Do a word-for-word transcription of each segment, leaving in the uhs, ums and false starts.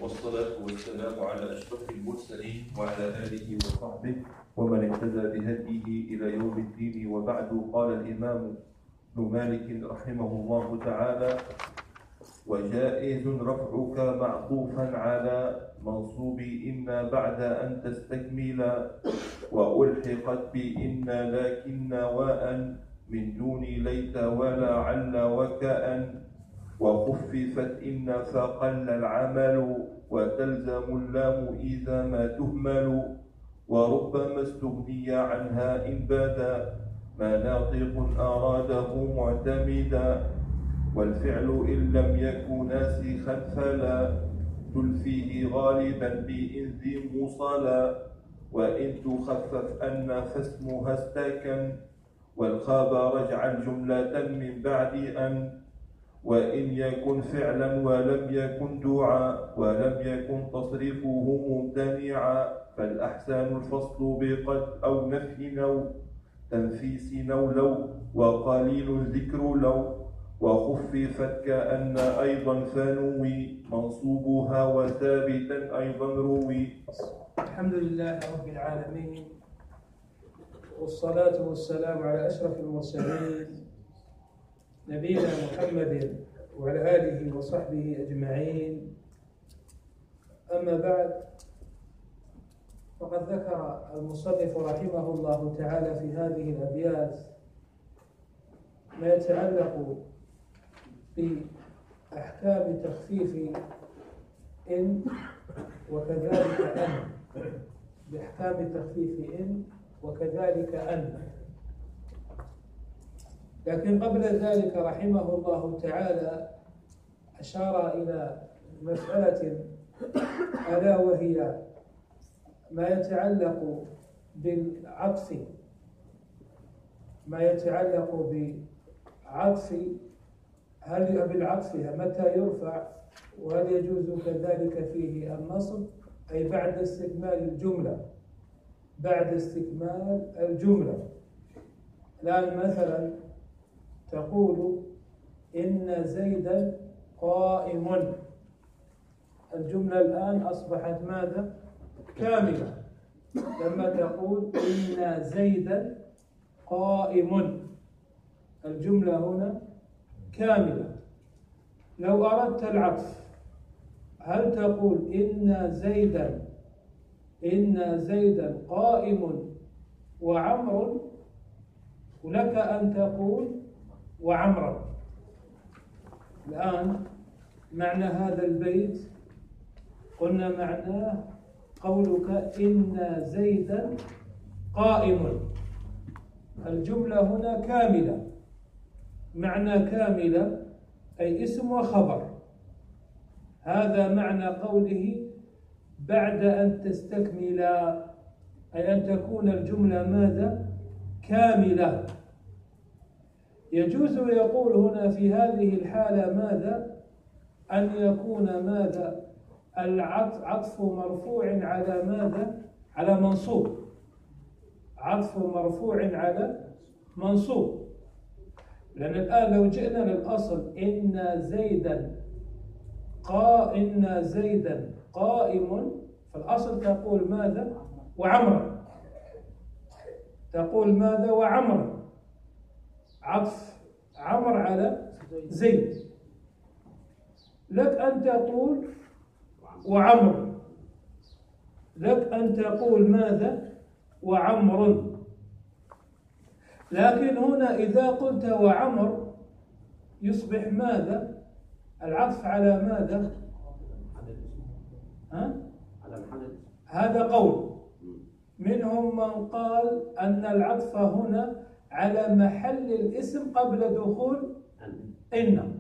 والصلاة والسلام على أشرف المرسلين وعلى آله وصحبه ومن اهتدى بهديه إلى يوم الدين. وبعد، قال الإمام ابن مالك رحمه الله تعالى: وجائز رفعك معطوفا على منصوب إن بعد أن تستكمل، وألحقت بإن لكن واء من دون ليت ولعل وكأن، وخففت إن فقل العمل، وتلزم اللام إذا ما تهمل، وربما استغني عنها إن بدا ما ناطق أراده معتمدا، والفعل إن لم يكن ناسخا فلا تلفيه غالبا بإن ذي مصلا، وإن تخفف أن فاسمها استكن، والخاب رجعا جملة من بعد أن، وإن يكن فعلا ولم يكن دعاء ولم يكن تصريفه ممتنعا، فالأحسن الفصل بقد أو نفي أو تنفيس أو لو، وقليل ذكر لو، وخففت كأن أيضا فنوي منصوبها وثابتا أيضا روي. الحمد لله رب العالمين، والصلاة والسلام على أشرف المرسلين نبينا محمد وعلى آله وصحبه أجمعين. أما بعد، فقد ذكر المصنف رحمه الله تعالى في هذه الأبيات ما يتعلق بأحكام تخفيف إن وكذلك أن، بأحكام تخفيف إن وكذلك أن. لكن قبل ذلك رحمه الله تعالى أشار إلى مسألة ألا وهي ما يتعلق بالعطف ما يتعلق بعطف هل بالعطف متى يرفع، وهل يجوز كذلك فيه النصب، أي بعد استكمال الجملة بعد استكمال الجملة. الآن مثلا تقول إن زيدا قائم، الجملة الآن أصبحت ماذا؟ كاملة. لما تقول إن زيدا قائم، الجملة هنا كاملة. لو أردت العطف هل تقول إن زيدا إن زيدا قائم وعمر، ولك أن تقول وعمرا؟ الآن معنى هذا البيت قلنا معناه قولك إن زيدا قائم، الجملة هنا كاملة. معنى كاملة أي اسم وخبر. هذا معنى قوله بعد أن تستكمل، أي أن تكون الجملة ماذا؟ كاملة. يجوز يقول هنا في هذه الحالة ماذا؟ أن يكون ماذا؟ العطف مرفوع على ماذا؟ على منصوب. عطف مرفوع على منصوب، لأن الآن لو جئنا للأصل إن زيدا قا إن زيدا قائم، فالأصل تقول ماذا؟ وعمرا. تقول ماذا؟ وعمرا. عطف عمر على زيد. لك أن تقول وعمر، لك أن تقول ماذا؟ وعمر. لكن هنا إذا قلت وعمر يصبح ماذا؟ العطف على ماذا؟ ها؟ هذا قول. منهم من قال أن العطف هنا على محل الاسم قبل دخول إن.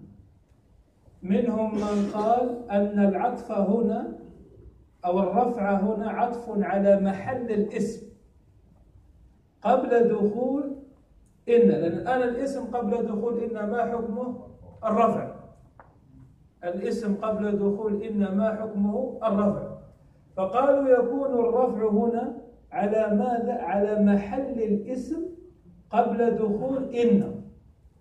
منهم من قال أن العطف هنا أو الرفع هنا عطف على محل الاسم قبل دخول إن، لأن الآن الاسم قبل دخول إن ما حكمه؟ الرفع. الاسم قبل دخول إن ما حكمه؟ الرفع. فقالوا يكون الرفع هنا على ماذا؟ على محل الاسم قبل دخول إن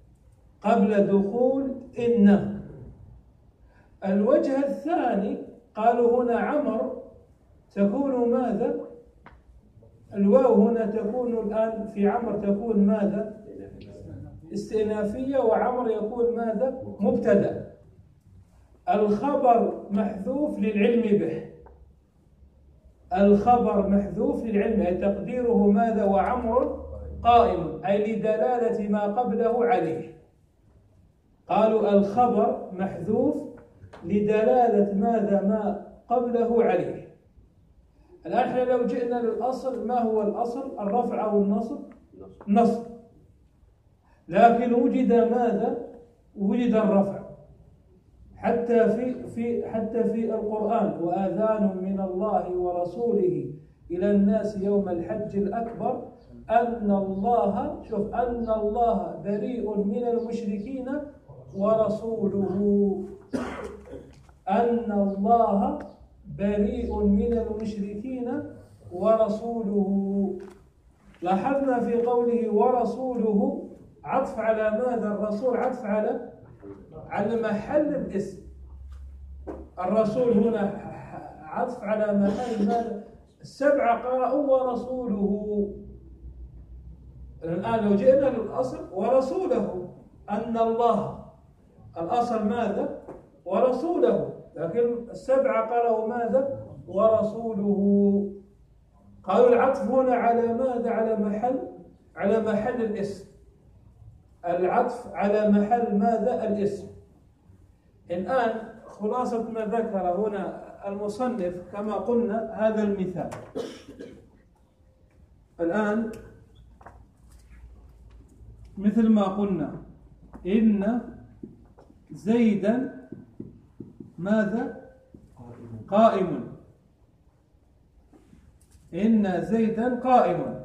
قبل دخول إن. الوجه الثاني قالوا هنا عمر تكون ماذا؟ الواو هنا تكون الآن في عمر تكون ماذا؟ استئنافية، وعمر يكون ماذا؟ مبتدأ. الخبر محذوف للعلم به، الخبر محذوف للعلم، أي تقديره ماذا؟ وعمر قائم، أي لدلالة ما قبله عليه. قالوا الخبر محذوف لدلالة ماذا؟ ما قبله عليه. الآن احنا لو جئنا للأصل، ما هو الأصل؟ الرفع أو النصب؟ نصب. لكن وجد ماذا؟ وجد الرفع حتى في في حتى في القرآن: وآذان من الله ورسوله إلى الناس يوم الحج الأكبر أن الله، شوف، أن الله بريء من المشركين ورسوله، أن الله بريء من المشركين ورسوله. لاحظنا في قوله ورسوله عطف على ماذا؟ الرسول عطف على على محل الاسم. الرسول هنا عطف على محل ماذا؟ السبعة قرأوا ورسوله. الآن لو جئنا للأصل ورسوله، أن الله، الأصل ماذا؟ ورسوله، لكن السبعة قرأوا ماذا؟ ورسوله. قالوا العطف هنا على ماذا؟ على محل على محل الاسم. العطف على محل ماذا؟ الاسم. الآن خلاصة ما ذكر هنا المصنف كما قلنا هذا المثال. الآن مثل ما قلنا إن زيدا ماذا؟ قائم. إن زيدا قائم.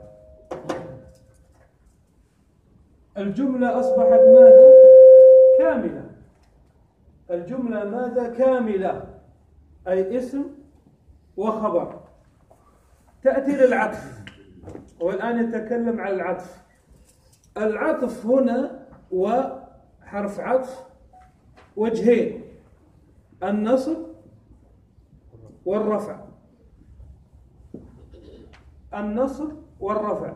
الجملة أصبحت ماذا؟ كاملة. الجملة ماذا؟ كاملة، أي اسم وخبر. تأتي للعطف، والآن نتكلم عن العطف. العطف هنا وحرف عطف وجهين: النصب والرفع. النصب والرفع.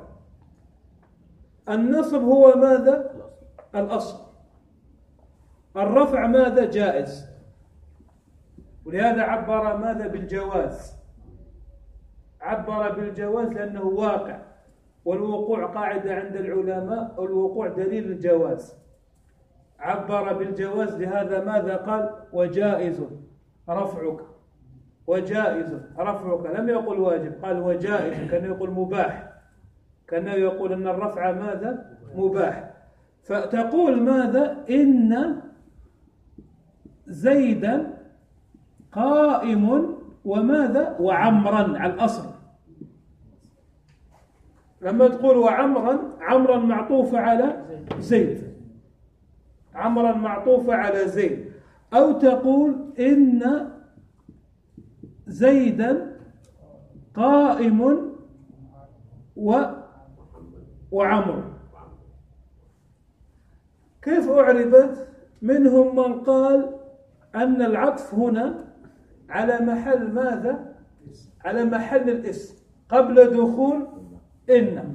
النصب هو ماذا؟ الأصل. الرفع ماذا؟ جائز. ولهذا عبر ماذا؟ بالجواز. عبر بالجواز لأنه واقع، والوقوع قاعدة عند العلماء، الوقوع دليل الجواز. عبر بالجواز، لهذا ماذا قال؟ وجائز رفعك. وجائز رفعك، لم يقل واجب، قال وجائز، كان يقول مباح، كان يقول أن الرفع ماذا؟ مباح. فتقول ماذا؟ إن زيدا قائم وماذا؟ وعمرا، على الأصل. لما تقول وعمرا، عمرا معطوفة على زيد، عمرا معطوفة على زيد. أو تقول إن زيدا قائم و وعمر. كيف أعربت؟ منهم من قال أن العطف هنا على محل ماذا؟ على محل الاسم قبل دخول إن،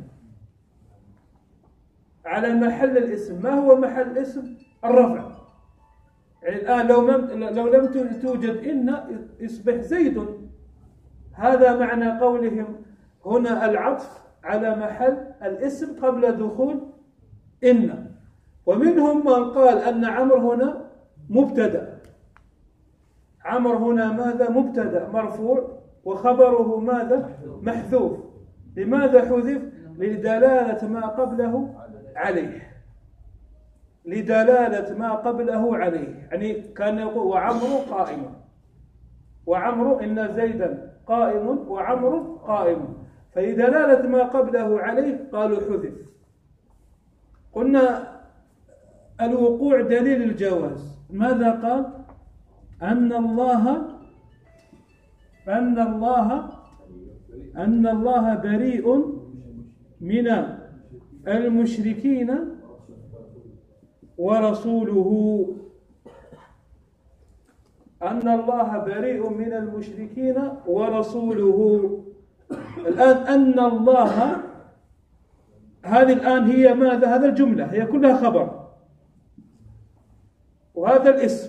على محل الاسم. ما هو محل الاسم؟ الرفع. يعني الآن لو لو لم توجد إن يصبح زيد. هذا معنى قولهم هنا العطف على محل الاسم قبل دخول إن. ومنهم من قال أن عمر هنا مبتدأ. عمر هنا ماذا؟ مبتدأ مرفوع، وخبره ماذا؟ محذوف. لماذا حذف؟ لدلالة ما قبله عليه، لدلالة ما قبله عليه. يعني كان يقول وعمر قائم، وعمر إن زيدا قائم وعمر قائم، فلدلالة ما قبله عليه قالوا حذف. قلنا الوقوع دليل الجواز. ماذا قال؟ أن الله أن الله أن الله بريء من المشركين ورسوله. أن الله بريء من المشركين ورسوله. الآن أن الله، هذه الآن هي ماذا؟ هذا الجملة هي كلها خبر، وهذا الاسم،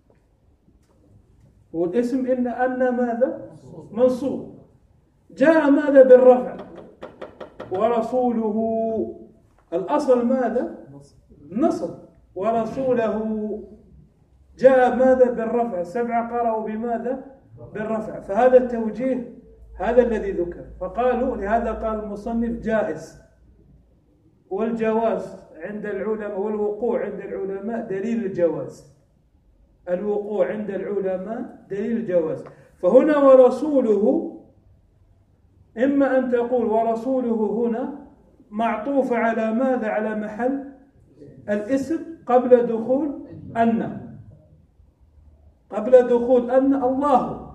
والاسم إن أن ماذا؟ منصوب. جاء ماذا؟ بالرفع. ورسوله الأصل ماذا؟ نصب. ورسوله جاء ماذا؟ بالرفع. سبعة قرأوا بماذا؟ بالرفع. فهذا التوجيه هذا الذي ذكر. فقالوا لهذا قال المصنف جائز، والجواز عند العلماء والوقوع عند العلماء دليل الجواز. الوقوع عند العلماء دليل الجواز. فهنا ورسوله إما أن تقول ورسوله هنا معطوف على ماذا؟ على محل الاسم قبل دخول أن، قبل دخول أن الله،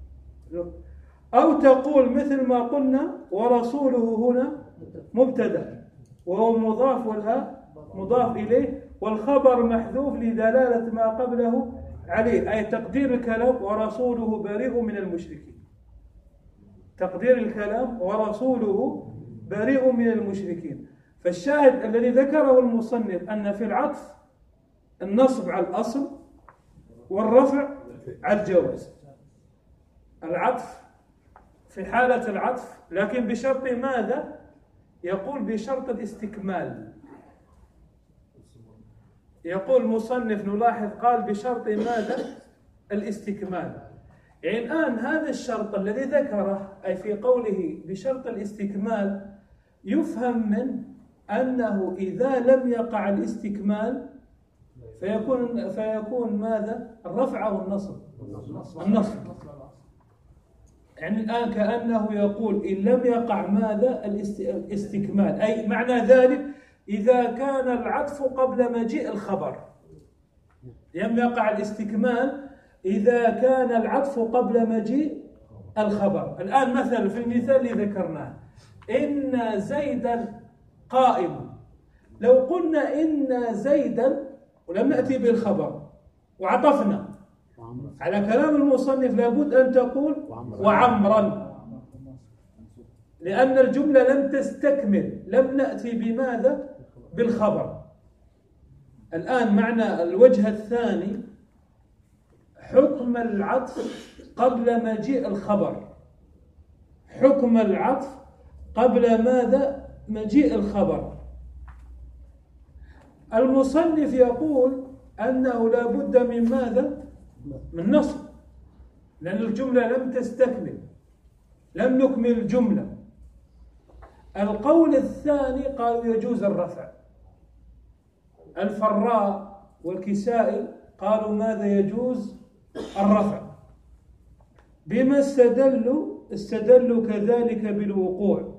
أو تقول مثل ما قلنا ورسوله هنا مبتدأ وهو مضاف والهاء مضاف إليه، والخبر محذوف لدلالة ما قبله عليه، أي تقدير الكلام ورسوله بريء من المشركين. تقدير الكلام ورسوله بريء من المشركين. فالشاهد الذي ذكره المصنف أن في العطف النصب على الأصل والرفع على الجواز. العطف في حالة العطف، لكن بشرط ماذا؟ يقول بشرط الاستكمال. يقول المصنف نلاحظ قال بشرط ماذا؟ الاستكمال. يعني الآن هذا الشرط الذي ذكره أي في قوله بشرط الاستكمال يفهم من أنه إذا لم يقع الاستكمال فيكون فيكون ماذا؟ الرفع أو النصب؟ النصب. يعني الآن كأنه يقول إن لم يقع ماذا؟ الاستكمال، أي معنى ذلك إذا كان العطف قبل مجيء الخبر. لم يقع الاستكمال إذا كان العطف قبل مجيء الخبر. الآن مثلا في المثال اللي ذكرناه إن زيدا قائم، لو قلنا إن زيدا ولم نأتي بالخبر وعطفنا على كلام المصنف لابد أن تقول وعمرا، لأن الجملة لم تستكمل، لم نأتي بماذا؟ بالخبر. الآن معنى الوجه الثاني حكم العطف قبل مجيء الخبر. حكم العطف قبل ماذا؟ مجيء الخبر. المصنف يقول أنه لا بد من ماذا؟ من نصب، لأن الجملة لم تستكمل، لم نكمل الجملة. القول الثاني قالوا يجوز الرفع. الفراء والكسائي قالوا ماذا؟ يجوز الرفع. بما استدلوا؟ استدلوا كذلك بالوقوع.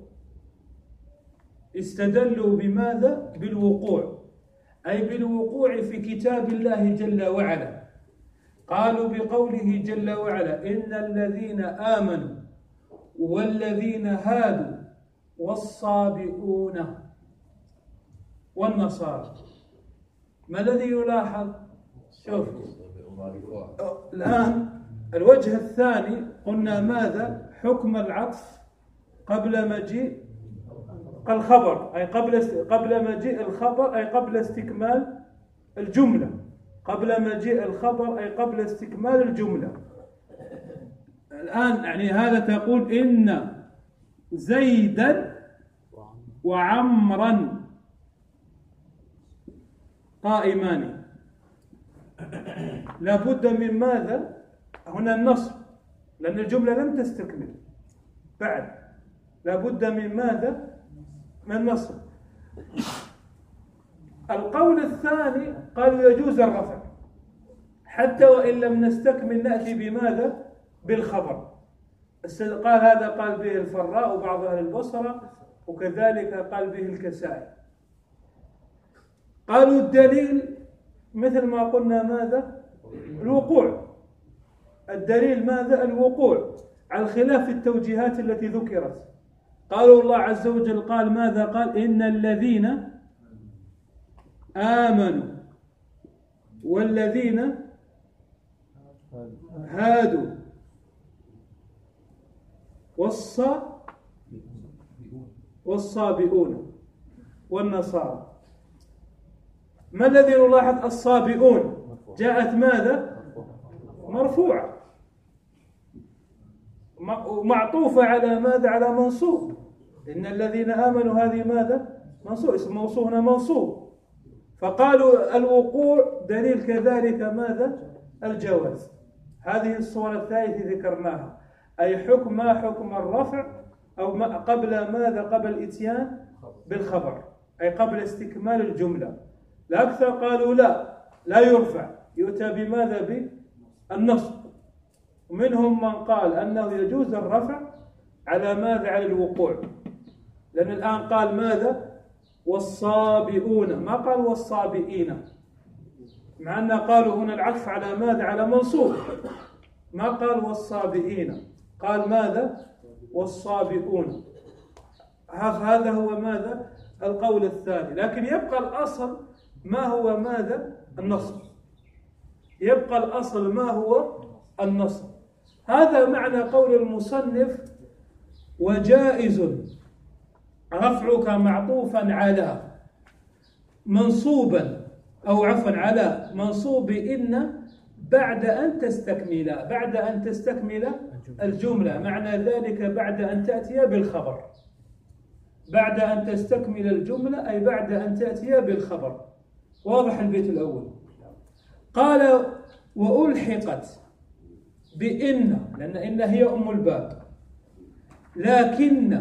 استدلوا بماذا؟ بالوقوع، أي بالوقوع في كتاب الله جل وعلا. قالوا بقوله جل وعلا إن الذين آمنوا والذين هادوا والصابئون والنصارى. ما الذي يلاحظ؟ شوف الآن الوجه الثاني قلنا ماذا؟ حكم العطف قبل مجيء الخبر، أي قبل قبل مجيء الخبر، أي قبل استكمال الجملة. قبل مجيء الخبر أي قبل استكمال الجملة. الآن يعني هذا تقول إن زيدا وعمرا قائمان. لابد من ماذا؟ هنا النصب، لأن الجملة لم تستكمل بعد. لابد من ماذا؟ من النصب. القول الثاني قالوا يجوز الرفع حتى وإن لم نستكمل نأتي بماذا؟ بالخبر. قال هذا قال به الفراء وبعض أهل البصرة، وكذلك قال به الكسائي. قالوا الدليل مثل ما قلنا ماذا؟ الوقوع. الدليل ماذا؟ الوقوع، على خلاف التوجيهات التي ذكرت. قالوا الله عز وجل قال ماذا؟ قال إن الذين آمنوا والذين هادوا والصا والصابئون والنصارى. ما الذي نلاحظ؟ الصابئون جاءت ماذا؟ مرفوعة معطوفة على ماذا؟ على منصوب. إن الذين آمنوا هذه ماذا؟ منصوب، اسم موصول هنا منصوب. فقالوا الوقوع دليل كذلك ماذا؟ الجواز. هذه الصورة الثالثة ذكرناها، أي حكم ما حكم الرفع أو ما قبل ماذا؟ قبل الإتيان بالخبر، أي قبل استكمال الجملة. الأكثر قالوا لا لا يرفع، يؤتى بماذا؟ بالنصب. ومنهم من قال أنه يجوز الرفع على ماذا؟ على الوقوع، لأن الآن قال ماذا؟ والصابئون، ما قال والصابئين، مع أن قالوا هنا العطف على ماذا؟ على منصوب. ما قال والصابئين، قال ماذا؟ والصابئون. هذا هو ماذا؟ القول الثاني. لكن يبقى الأصل ما هو ماذا؟ النصب. يبقى الأصل ما هو؟ النصب. هذا معنى قول المصنف وجائز رفعك معطوفا على منصوبا أو عفوا على منصوب إن بعد أن تستكمل بعد أن تستكمل الجملة. معنى ذلك بعد أن تأتي بالخبر، بعد أن تستكمل الجملة أي بعد أن تأتي بالخبر. واضح البيت الأول؟ قال وألحقت بإن، لأن إن هي أم الباب، لكن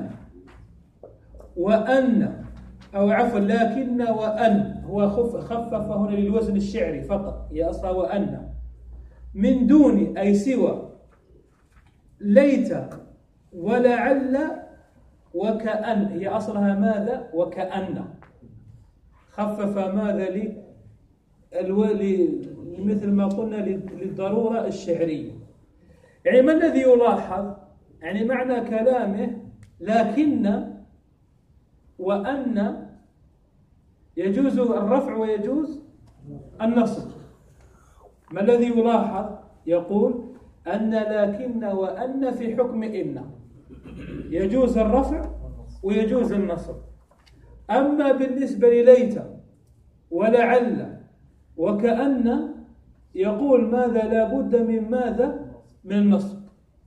وأن أو عفوا لكن وأن، هو خفف هنا للوزن الشعري فقط، هي أصلا وأن، من دون أي سوى ليت ولعل وكأن، هي أصلها ماذا؟ وكأن، خفف ماذا؟ لي مثل ما قلنا للضرورة الشعرية. يعني ما الذي يلاحظ؟ يعني معنى كلامه لكن وأن يجوز الرفع ويجوز النصب. ما الذي يلاحظ؟ يقول أن لكن وأن في حكم إن يجوز الرفع ويجوز النصب. أما بالنسبة لليت ولعل وكأن يقول ماذا؟ لا بد من ماذا؟ من النصب.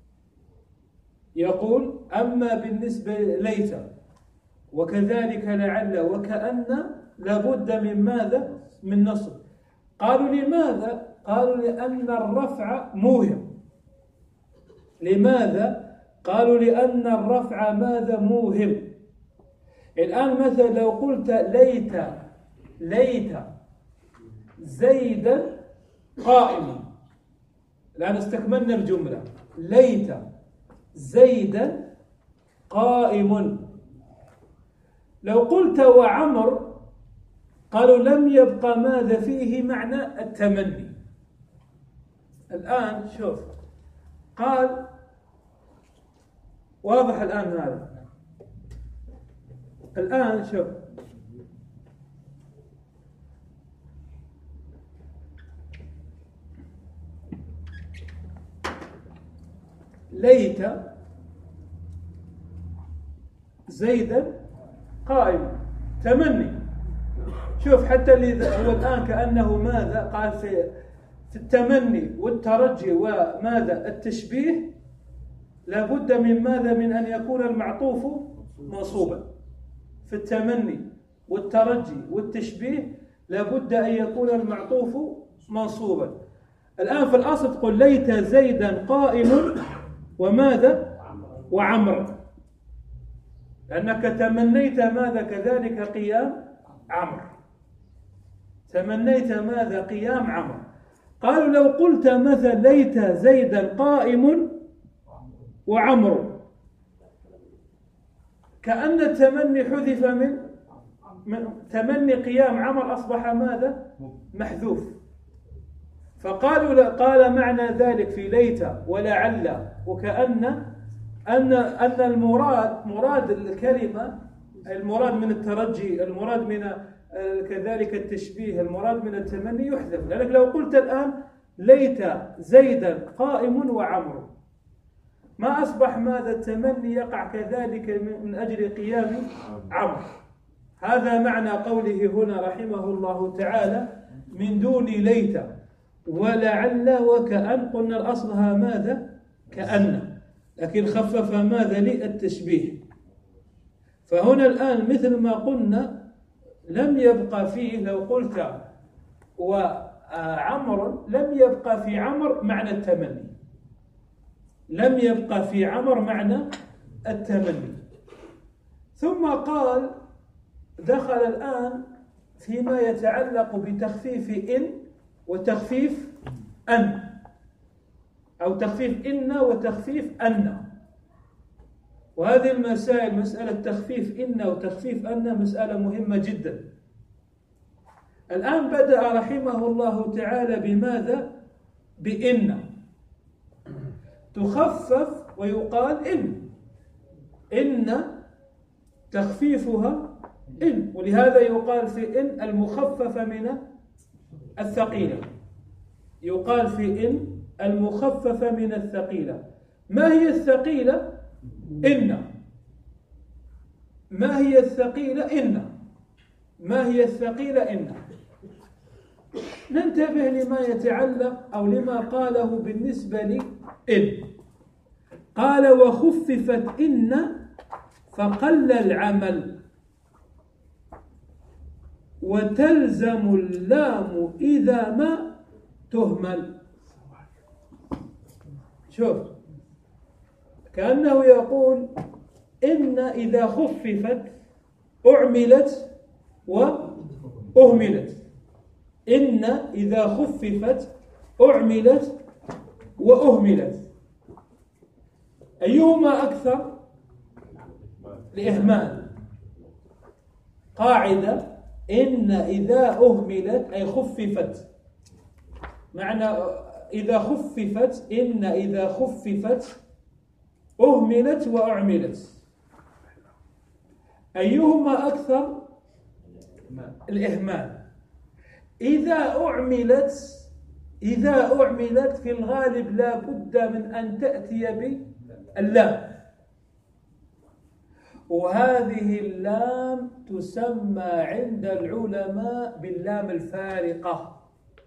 يقول أما بالنسبة ليت وكذلك لعل وكأن لا بد من ماذا؟ من نصب. قالوا لماذا؟ قالوا لأن الرفع موهم. لماذا؟ قالوا لأن الرفع ماذا؟ موهم. الآن مثلا لو قلت ليت ليت زيدا قائما، الآن استكملنا الجملة، ليت زيدا قائم. لو قلت وعمر، قالوا لم يبقى ماذا فيه؟ معنى التمني. الآن شوف، قال واضح الآن هذا. الآن شوف، ليت زيدا قائم، تمني. شوف حتى اللي هو الآن كأنه ماذا؟ قال في في التمني والترجي وماذا؟ التشبيه لابد من ماذا؟ من أن يكون المعطوف منصوبا. في التمني والترجي والتشبيه لابد أن يكون المعطوف منصوبا. الآن في الأصل تقول ليت زيدا قائم وماذا؟ وعمر، لأنك تمنيت ماذا؟ كذلك قيام عمرو، تمنيت ماذا؟ قيام عمرو. قالوا لو قلت مثلا ليت زيدا قائم وعمرو، كأن التمني حذف من, من تمني قيام عمرو، أصبح ماذا؟ محذوف. فقالوا قال معنى ذلك في ليت ولعل وكأن أن أن المراد مراد الكلمة، المراد من الترجي، المراد من كذلك التشبيه، المراد من التمني يحذف. لأنك لو قلت الآن ليت زيدا قائم وعمرو، ما أصبح ماذا التمني يقع كذلك من أجل قيام عمرو. هذا معنى قوله هنا رحمه الله تعالى من دون ليت ولعل وكأن، قلنا الأصلها ماذا؟ كأن، لكن خفف ماذا للتشبيه. فهنا الآن مثل ما قلنا لم يبقى فيه، لو قلت وعمر لم يبقى في عمر معنى التمني، لم يبقى في عمر معنى التمني. ثم قال دخل الآن فيما يتعلق بتخفيف إن وتخفيف أن، أو تخفيف إن وتخفيف أن. وهذه المسائل، مسألة تخفيف إن وتخفيف أن، مسألة مهمة جدا. الآن بدأ رحمه الله تعالى بماذا؟ بإن، تخفف ويقال إن، إن تخفيفها إن، ولهذا يقال في إن المخففة من الثقيلة، يقال في إن المخففة من الثقيلة. ما هي الثقيلة؟ إن. ما هي الثقيلة؟ إن. ما هي الثقيلة؟ إن. ننتبه لما يتعلق أو لما قاله بالنسبة لإن. قال وخففت إن فقل العمل وتلزم اللام إذا ما تهمل. شوف، كأنه يقول إن إذا خففت أعملت وأهملت، إن إذا خففت أعملت وأهملت، أيهما أكثر؟ الإهمال. قاعدة إن إذا أهملت أي خففت، معنى إذا خففت، إن إذا خففت أهملت وأعملت، أيهما أكثر؟ الإهمال. إذا أعملت، إذا أعملت في الغالب لا بد من أن تأتي باللام، وهذه اللام تسمى عند العلماء باللام الفارقة.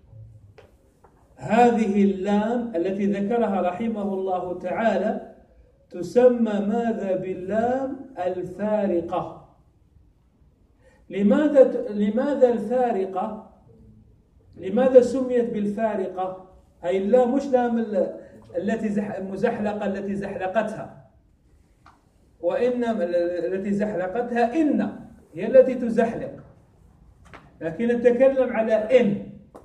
هذه اللام التي ذكرها رحمه الله تعالى تسمى ماذا؟ باللام الفارقة. لماذا لماذا الفارقة؟ لماذا سميت بالفارقة؟ أي اللام مش لام التي المزحلقة التي زحلقتها، وإنما التي زحلقتها إن هي التي تزحلق، لكن نتكلم على إن.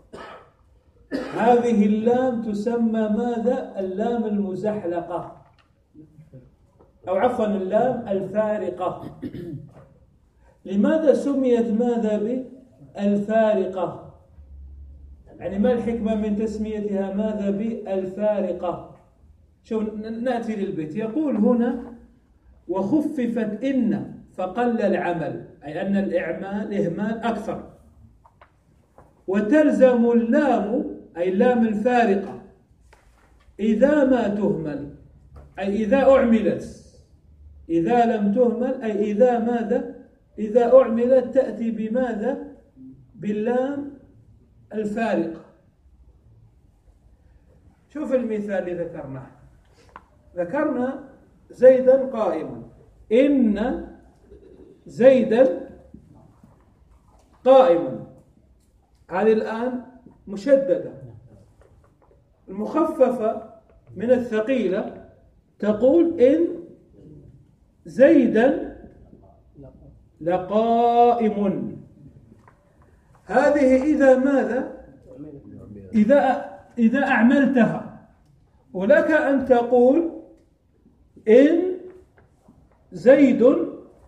هذه اللام تسمى ماذا؟ اللام المزحلقة، أو عفوا اللام الفارقة. لماذا سميت ماذا بالفارقة؟ يعني ما الحكمة من تسميتها ماذا بالفارقة؟ شوف، نأتي للبيت. يقول هنا وخففت إن فقل العمل، أي أن الإعمال إهمال أكثر. وتلزم اللام أي اللام الفارقة إذا ما تهمل، أي إذا أعملت. إذا لم تهمل أي إذا ماذا؟ إذا أعملت تأتي بماذا؟ باللام الفارقة. شوف المثال اللي ذكرناه، ذكرنا زيدا قائما، إن زيدا قائما، هذه الآن مشددة، المخففة من الثقيلة تقول إن زيدا لقائم. هذه إذا ماذا؟ إذا إذا أعملتها. ولك أن تقول إن زيد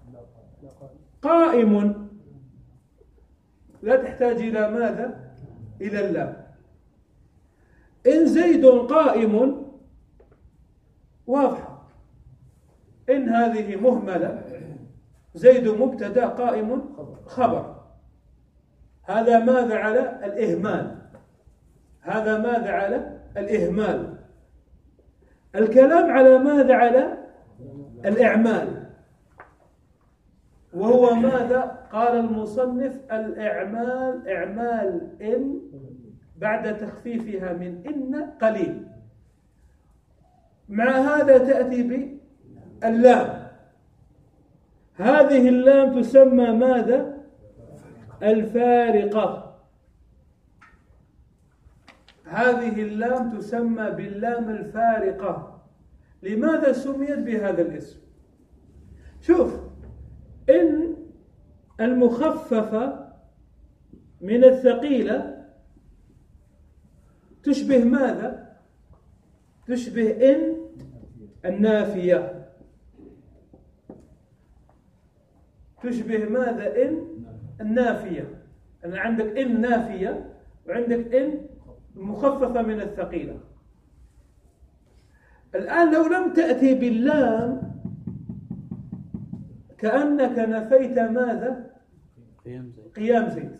قائم، لا تحتاج إلى ماذا؟ إلى اللام. إن زيد قائم واضحة، إن هذه مهملة، زيد مبتدأ قائم خبر، هذا ماذا؟ على الإهمال. هذا ماذا على الإهمال. الكلام على ماذا؟ على الإعمال، وهو ماذا؟ قال المصنف الإعمال إعمال إن بعد تخفيفها من إن قليل. مع هذا تأتي باللام. هذه اللام تسمى ماذا؟ الفارقة. هذه اللام تسمى باللام الفارقة. لماذا سميت بهذا الاسم؟ شوف، إن المخففة من الثقيلة تشبه ماذا؟ تشبه إن النافية. تشبه ماذا؟ إن النافية. أنا عندك إن نافية وعندك إن مخففة من الثقيلة. الآن لو لم تأتي باللام كأنك نفيت ماذا؟ قيام زيد. قيام زيد.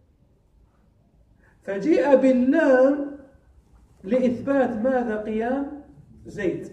فجيء باللام لإثبات ماذا؟ قيام زيد.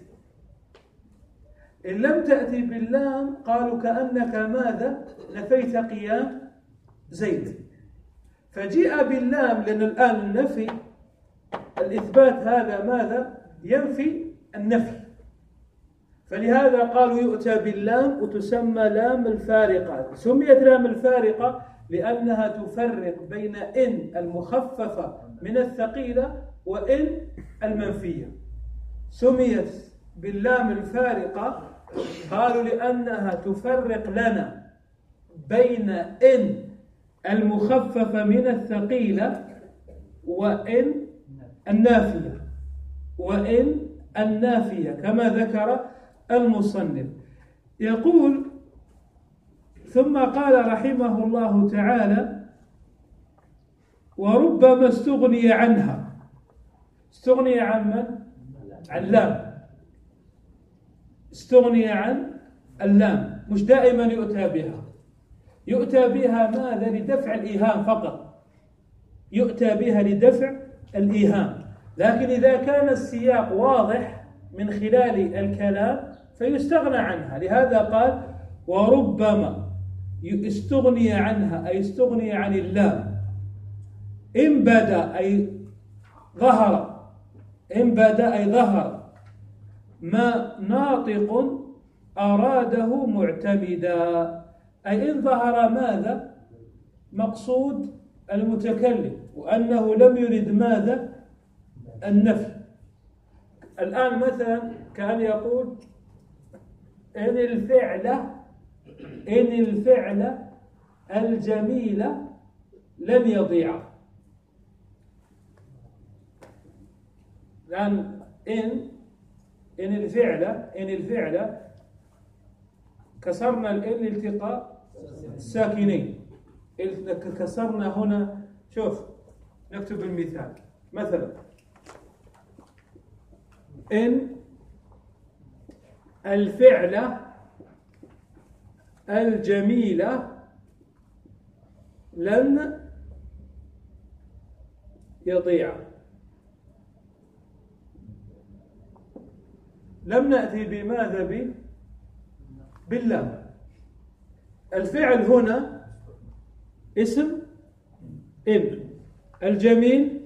إن لم تأتي باللام قالوا كأنك ماذا؟ نفيت قيام زيد. فجيء باللام لأن الآن النفي الإثبات هذا ماذا؟ ينفي النفي. فلهذا قالوا يؤتى باللام وتسمى لام الفارقة. سميت لام الفارقة لأنها تفرق بين إن المخففة من الثقيلة وإن المنفية. سميت باللام الفارقة قالوا لأنها تفرق لنا بين إن المخففة من الثقيلة وإن النافية وإن النافية كما ذكر المصنف. يقول ثم قال رحمه الله تعالى وربما استغني عنها. استغني عن من؟ عن لام. استغني عن اللام. مش دائما يؤتى بها. يؤتى بها ماذا؟ لدفع الإيهام فقط. يؤتى بها لدفع الإيهام. لكن إذا كان السياق واضح من خلال الكلام فيستغنى عنها. لهذا قال وربما استغني عنها أي استغني عن اللام. إن بدا أي ظهر. إن بدا أي ظهر ما ناطق أراده معتمدا. أي إن ظهر ماذا؟ مقصود المتكلم وأنه لم يرد ماذا؟ النفي. الآن مثلا كان يقول إن الفعل إن الفعل الجميل لن يضيع. الآن إن إن الفعل إن الفعل كسرنا الإن التقاء الساكنين. كسرنا هنا. شوف نكتب المثال مثلا إن الفعل الجميلة لن يضيع. لم نأتي بماذا؟ به باللام. الفعل هنا اسم إن. الجميل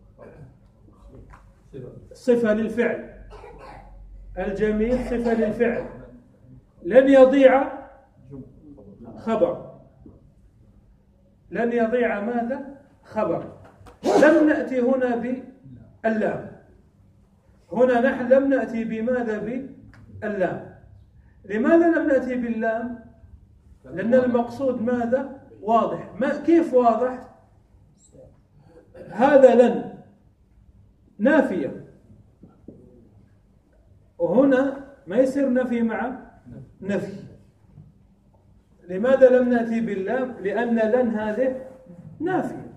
صفة للفعل. الجميل صفة للفعل. لن يضيع خبر. لن يضيع ماذا؟ خبر. لم نأتي هنا باللام. هنا نحن لم نأتي بماذا؟ باللام. لماذا لم نأتي باللام؟ لأن المقصود ماذا؟ واضح. ما كيف واضح؟ هذا لن نافية وهنا ما يصير نفي مع نفي. لماذا لم نأتي باللام؟ لأن لن هذه نافية.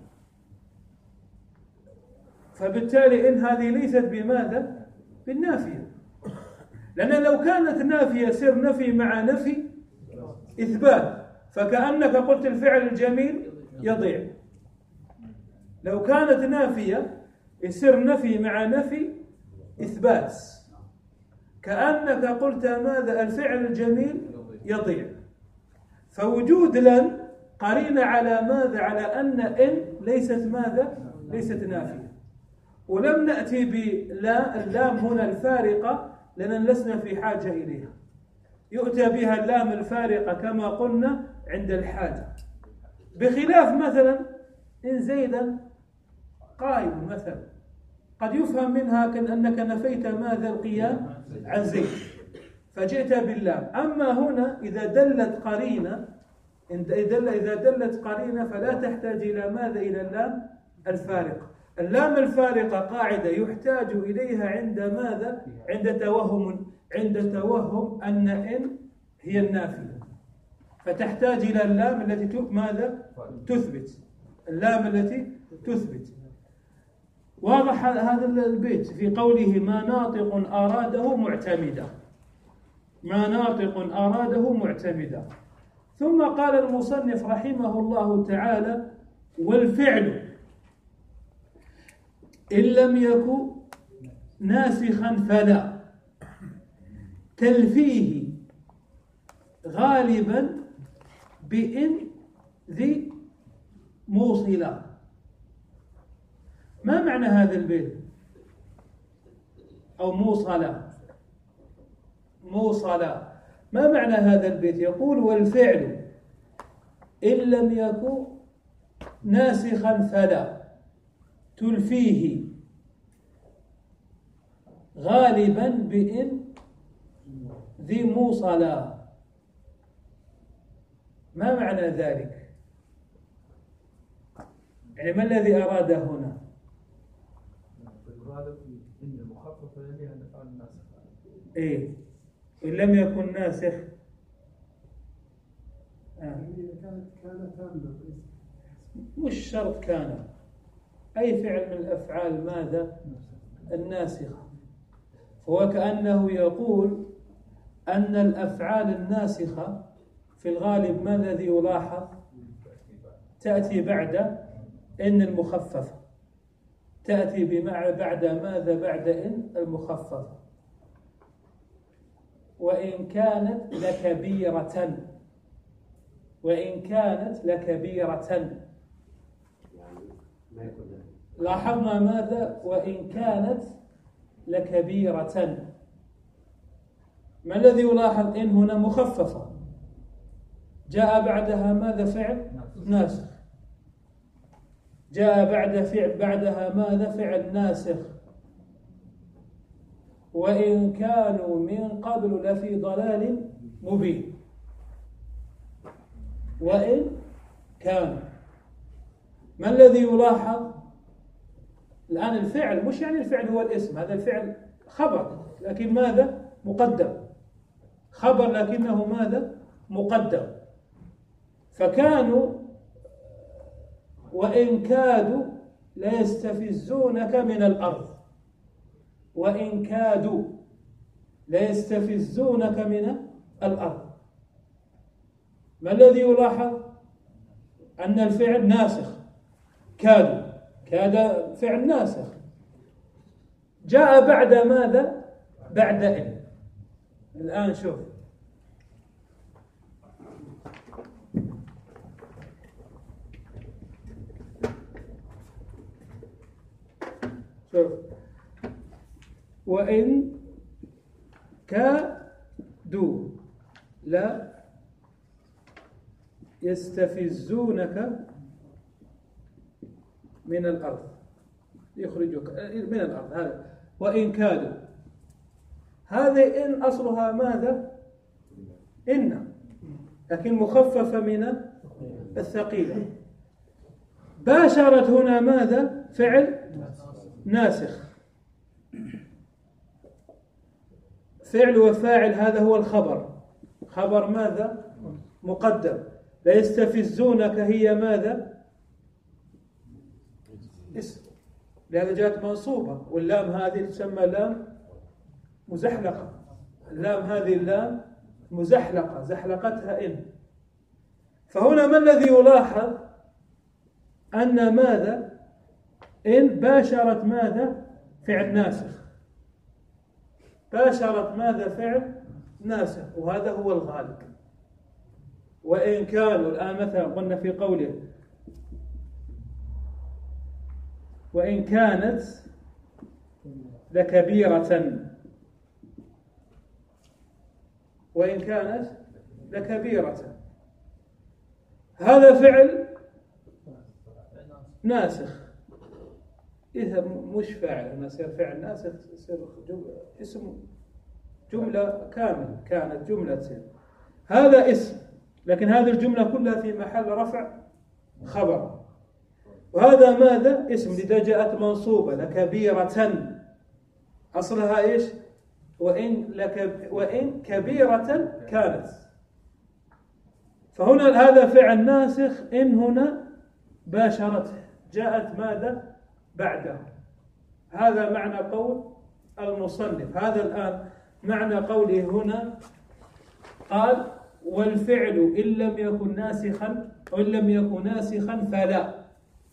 فبالتالي إن هذه ليست بماذا؟ بالنافية. لأن لو كانت نافية يصير نفي مع نفي إثبات. فكأنك قلت الفعل الجميل يضيع. لو كانت نافية يصير نفي مع نفي إثبات، كأنك قلت ماذا؟ الفعل الجميل يضيع. فوجود لن قرينة على ماذا؟ على أن إن ليست ماذا؟ ليست نافية. ولم نأتي بلا اللام هنا الفارقة لأن لسنا في حاجة إليها، يؤتى بها اللام الفارقة كما قلنا عند الحاجة، بخلاف مثلا إن زيدا قائم مثلا قد يفهم منها كأنك نفيت ماذا؟ القيام عن زيد فجئت باللام. أما هنا إذا دلت قرينة إذا دلت قرينة فلا تحتاج إلى ماذا؟ إلى اللام الفارقة. اللام الفارقة قاعدة يحتاج إليها عند ماذا؟ عند توهم عند توهم أن إن هي النافية، فتحتاج إلى اللام التي ماذا؟ تثبت، اللام التي تثبت. واضح هذا البيت في قوله ما ناطق أراده معتمدا، ما ناطق أراده معتمدا. ثم قال المصنف رحمه الله تعالى والفعل إن لم يكن ناسخا فلا تلفيه غالبا بإن ذي موصلا. ما معنى هذا البيت؟ أو موصلا موصلا ما معنى هذا البيت؟ يقول والفعل إن لم يكن ناسخا فلا تلفيه غالبا بإن ذي موصلا. ما معنى ذلك؟ يعني ما الذي أراده هنا؟ إن المخففة يليها الأفعال الناسخة. إيه إن لم يكن ناسخ آه. كانت كانت تامة مش شرط كان، أي فعل من الأفعال ماذا؟ الناسخة. فهو كأنه يقول أن الأفعال الناسخة في الغالب ما الذي يلاحظ؟ تأتي بعد إن المخففة، تأتي بمع بعد ماذا؟ بعد إن المخففة. وإن كانت لكبيرة، وإن كانت لكبيرة، لاحظنا ماذا؟ وإن كانت لكبيرة. ما الذي يلاحظ؟ إن هنا مخففة، جاء بعدها ماذا؟ فعل ناسخ، جاء بعد فعل بعدها ماذا؟ فعل ناسخ. وإن كانوا من قبل لفي ضلال مبين. وإن كانوا، ما الذي يلاحظ؟ الآن الفعل مش يعني الفعل هو الاسم، هذا الفعل خبر لكن ماذا؟ مقدم، خبر لكنه ماذا؟ مقدم. فكانوا وإن كادوا ليستفزونك من الأرض، وإن كادوا ليستفزونك من الأرض. ما الذي يلاحظ؟ أن الفعل ناسخ، كادوا، كاد فعل ناسخ، جاء بعد ماذا؟ بعد إن. الآن شوف شوف وإن كادوا لا يستفزونك من الأرض، يخرجك من الأرض. هذا وإن كادوا، هذه إن أصلها ماذا؟ إن، لكن مخففة من الثقيلة. باشرت هنا ماذا؟ فعل ناسخ، فعل وفاعل، هذا هو الخبر، خبر ماذا؟ مقدم. لا يستفزونك هي ماذا؟ اسم، لهذا جاءت منصوبة، واللام هذه تسمى لام مزحلقة، اللام هذه اللام مزحلقة زحلقتها إن. فهنا ما الذي يلاحظ؟ أن ماذا؟ إن باشرت ماذا؟ فعل ناسخ، باشرت ماذا؟ فعل ناسخ، وهذا هو الغالب. وإن كانوا الآن مثلا قلنا في قوله وإن كانت لكبيرة، وإن كانت لكبيرة، هذا فعل ناسخ. إذا مش فاعل، لما يصير فعل ناسخ يصير اسم جملة كامل، كانت جملة تصير هذا اسم، لكن هذه الجملة كلها في محل رفع خبر. وهذا ماذا؟ اسم، إذا جاءت منصوبة لكبيرة أصلها إيش؟ وإن, لك وإن كبيرة كانت. فهنا هذا فعل ناسخ، إن هنا باشرته، جاءت ماذا بعده. هذا معنى قول المصنف. هذا الآن معنى قوله هنا، قال والفعل إن لم يكن ناسخا وإن لم يكن ناسخا فلا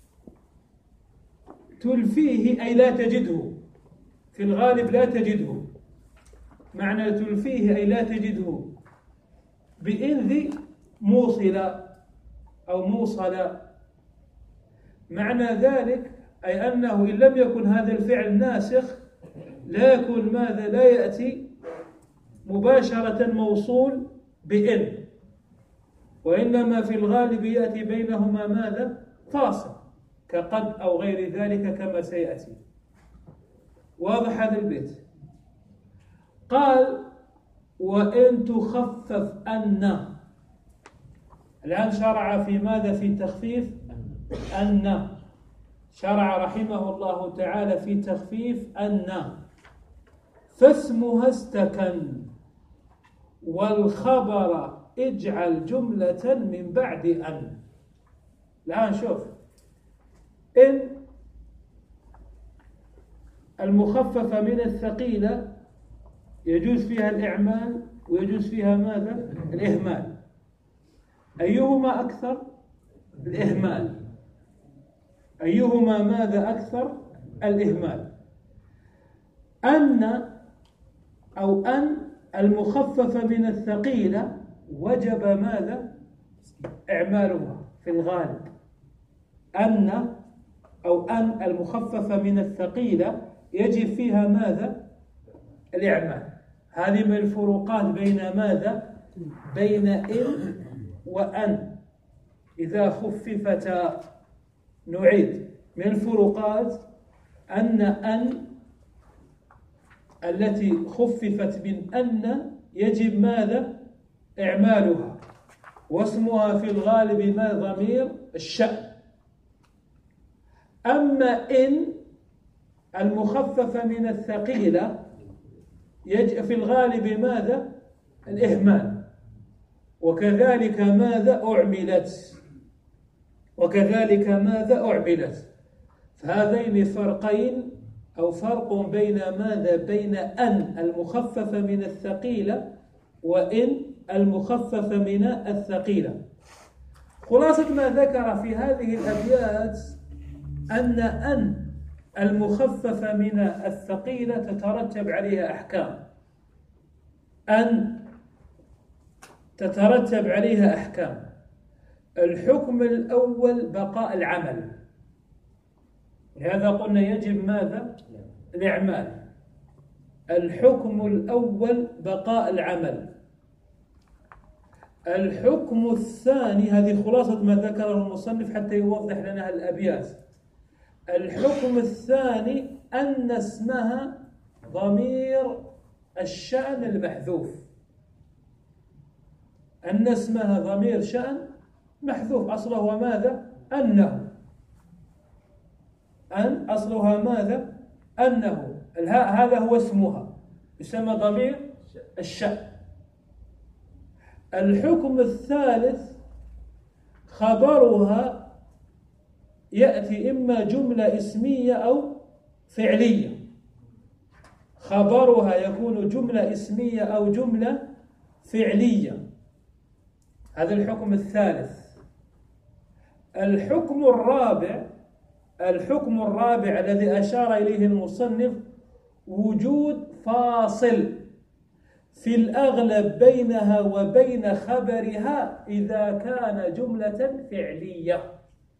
تلفيه، أي لا تجده في الغالب، لا تجده. معنى تلفيه أي لا تجده بإن ذي موصلا أو موصلا. معنى ذلك أي أنه إن لم يكن هذا الفعل ناسخ لا يكون ماذا؟ لا يأتي مباشرة موصول بإن، وإنما في الغالب يأتي بينهما ماذا؟ فاصل، كقد أو غير ذلك كما سيأتي. واضح هذا البيت؟ قال وإن تخفف أن. الآن شرع في ماذا؟ في تخفيف أن. شرع رحمه الله تعالى في تخفيف أن، فاسمها استكن والخبر اجعل جملة من بعد أن. الآن شوف، إن المخففة من الثقيلة يجوز فيها الإعمال ويجوز فيها ماذا؟ الإهمال. أيهما أكثر؟ الإهمال. أيهما ماذا أكثر؟ الإهمال. أن أو أن المخففة من الثقيلة وجب ماذا؟ إعمالها في الغالب. أن أو أن المخففة من الثقيلة يجب فيها ماذا؟ الإعمال. هذه من الفروقات بين ماذا؟ بين إن وأن إذا خففتا. نعيد من الفروقات أن أن التي خففت من أن يجب ماذا؟ إعمالها، واسمها في الغالب ما؟ ضمير الشأن. أما إن المخففة من الثقيلة يجب في الغالب ماذا؟ الإهمال، وكذلك ماذا؟ أعملت، وكذلك ماذا؟ أعملت. فهذين فرقين أو فرق بين ماذا؟ بين أن المخففة من الثقيلة وإن المخففة من الثقيلة. خلاصة ما ذكر في هذه الأبيات أن أن المخففة من الثقيلة تترتب عليها أحكام. أن تترتب عليها أحكام. الحكم الأول بقاء العمل، لهذا قلنا يجب ماذا؟ الإعمال. الحكم الأول بقاء العمل. الحكم الثاني، هذه خلاصة ما ذكره المصنف حتى يوضح لنا الأبيات. الحكم الثاني أن اسمها ضمير الشأن المحذوف. أن اسمها ضمير شأن محذوف، أصله ماذا؟ أنه. أن أصلها ماذا؟ أنه. الهاء هذا هو اسمها، يسمى ضمير الشأن. الحكم الثالث خبرها يأتي إما جملة اسمية أو فعلية. خبرها يكون جملة اسمية أو جملة فعلية. هذا الحكم الثالث. الحكم الرابع الحكم الرابع الذي أشار إليه المصنف وجود فاصل في الأغلب بينها وبين خبرها إذا كان جملة فعلية.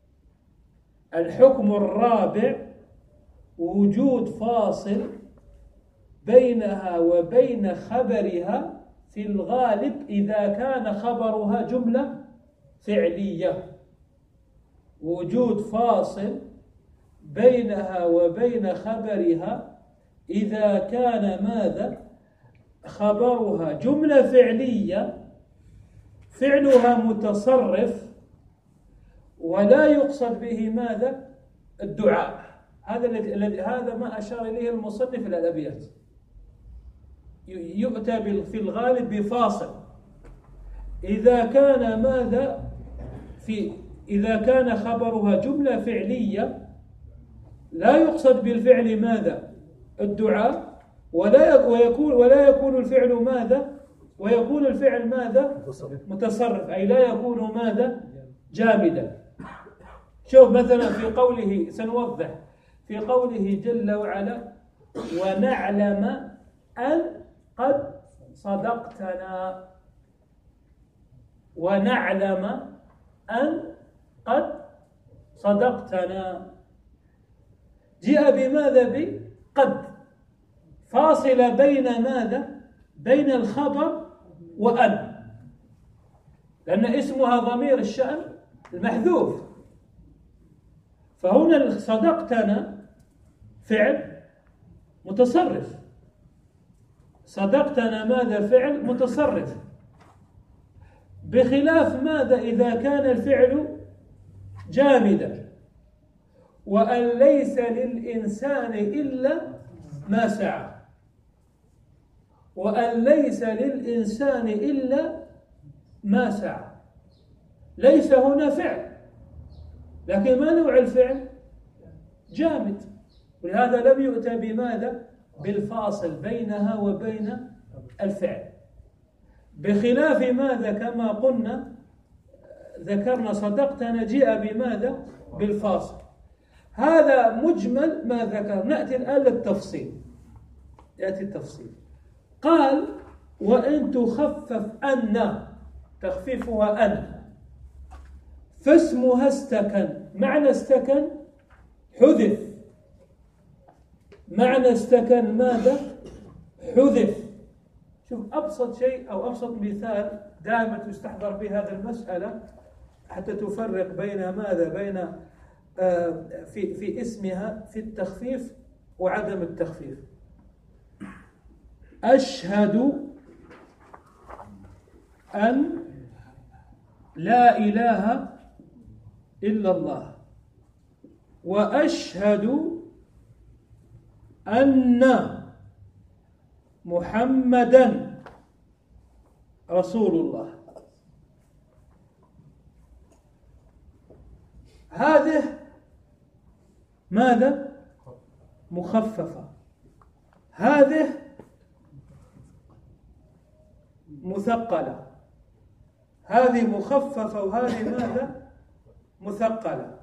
الحكم الرابع وجود فاصل بينها وبين خبرها في الغالب إذا كان خبرها جملة فعلية. وجود فاصل بينها وبين خبرها إذا كان ماذا؟ خبرها جملة فعلية فعلها متصرف ولا يقصد به ماذا؟ الدعاء. هذا الذي هذا ما أشار إليه المصنف إلى الأبيات. يؤتى في الغالب بفاصل إذا كان ماذا؟ في إذا كان خبرها جملة فعلية لا يقصد بالفعل ماذا؟ الدعاء، ولا ويكون ولا يكون الفعل ماذا؟ ويكون الفعل ماذا؟ متصرف، أي لا يكون ماذا؟ جامدا. شوف مثلا في قوله، سنوضح في قوله جل وعلا: ونعلم أن قد صدقتنا. ونعلم أن قد صدقتنا جاء بماذا؟ بقد، فاصلة بين ماذا؟ بين الخبر وأن، لأن اسمها ضمير الشأن المحذوف. فهنا صدقتنا فعل متصرف، صدقتنا ماذا؟ فعل متصرف، بخلاف ماذا؟ إذا كان الفعل جامدا. وأن ليس للإنسان إلا ما سعى، وأن ليس للإنسان إلا ما سعى. ليس هنا فعل، لكن ما نوع الفعل؟ جامد، ولهذا لم يؤتى بماذا؟ بالفاصل بينها وبين الفعل، بخلاف ماذا؟ كما قلنا ذكرنا صدقتنا جاء بماذا؟ بالفاصل. هذا مجمل ما ذكر. نأتي الآن للتفصيل، يأتي التفصيل. قال: وإن تخفف أن، تخفيفها أن، فاسمها استكن. معنى استكن حذف. معنى استكن ماذا؟ حذف. شوف أبسط شيء أو أبسط مثال دائما تستحضر به هذه المسألة حتى تفرق بين ماذا؟ بين آه في في اسمها في التخفيف وعدم التخفيف. أشهد أن لا إله إلا الله، وأشهد أن محمدا رسول الله. هذه ماذا؟ مخففة. هذه مثقلة. هذه مخففة وهذه ماذا؟ مثقلة.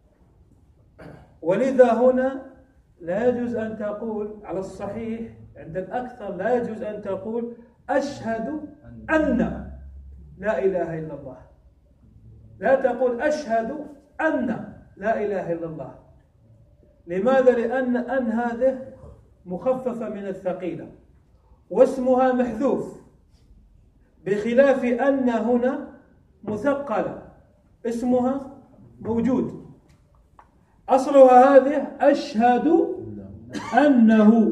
ولذا هنا لا يجوز أن تقول على الصحيح عند الأكثر، لا يجوز أن تقول أشهد أن لا إله إلا الله. لا تقول أشهد أن لا إله إلا الله. لماذا؟ لأن أن هذه مخففة من الثقيلة واسمها محذوف، بخلاف أن هنا مثقلة اسمها موجود. أصلها هذه أشهد أنه،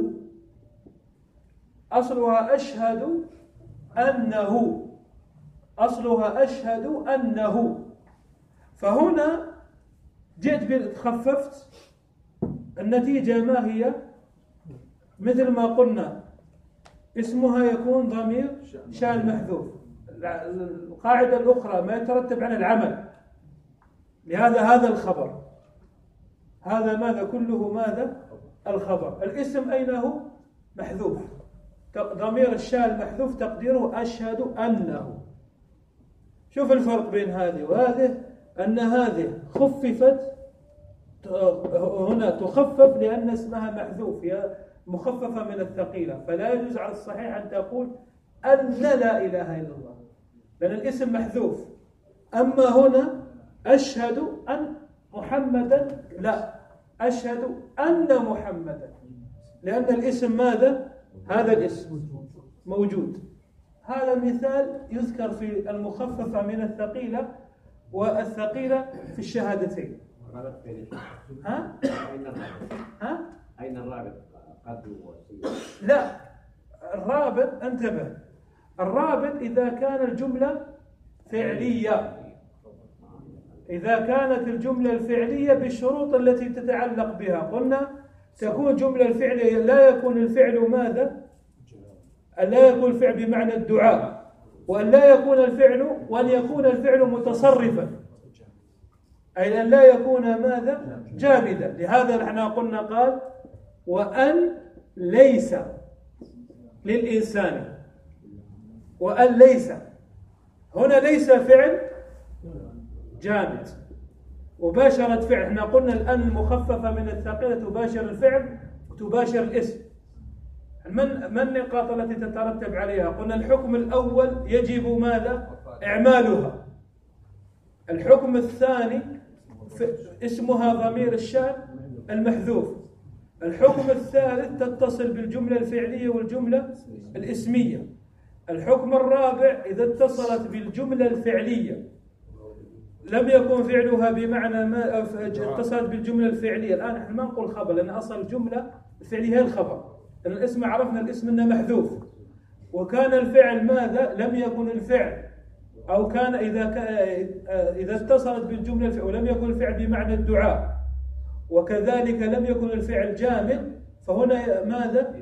أصلها أشهد أنه، أصلها أشهد أنه. فهنا جئت خففت، النتيجة ما هي؟ مثل ما قلنا اسمها يكون ضمير شان محذوف. القاعدة الأخرى ما يترتب عن العمل، لهذا هذا الخبر، هذا ماذا؟ كله ماذا؟ الخبر. الاسم أين هو؟ محذوف، ضمير الشان محذوف تقديره أشهد أنه. شوف الفرق بين هذه وهذه، أن هذه خففت هنا تخفف لأن اسمها محذوف، هي مخففة من الثقيلة، فلا يجوز على الصحيح أن تقول أن لا إله إلا الله لأن الاسم محذوف. أما هنا أشهد أن محمدا، لا، أشهد أن محمدا، لأن الاسم ماذا؟ هذا الاسم موجود. هذا مثال يذكر في المخففة من الثقيلة والثقيلة في الشهادتين. ها؟ ها؟ أين الرابط؟ قد لا، الرابط انتبه، الرابط إذا كان الجملة فعلية، إذا كانت الجملة الفعلية بالشروط التي تتعلق بها. قلنا تكون الجملة الفعلية لا يكون الفعل ماذا؟ لا يكون الفعل بمعنى الدعاء، وأن لا يكون الفعل وأن يكون الفعل متصرفا، أي أن لا يكون ماذا؟ جامدا. لهذا نحن قلنا قال وأن ليس للإنسان، وأن ليس هنا ليس فعل جامد وباشرت فعل. احنا قلنا الآن المخففة من الثقيلة تباشر الفعل وتباشر الاسم. من ما النقاط التي تترتب عليها؟ قلنا الحكم الأول يجب ماذا؟ إعمالها. الحكم الثاني اسمها ضمير الشأن المحذوف. الحكم الثالث تتصل بالجملة الفعلية والجملة الاسمية. الحكم الرابع إذا اتصلت بالجملة الفعلية لم يكن فعلها بمعنى ما اتصلت بالجملة الفعلية. الآن نحن ما نقول خبر لأن أصل الجملة الفعلية هي الخبر، لأن الاسم عرفنا الاسم أنه محذوف، وكان الفعل ماذا؟ لم يكن الفعل أو كان إذا إذا اتصلت بالجملة الفعل ولم يكن الفعل بمعنى الدعاء، وكذلك لم يكن الفعل جامد، فهنا ماذا؟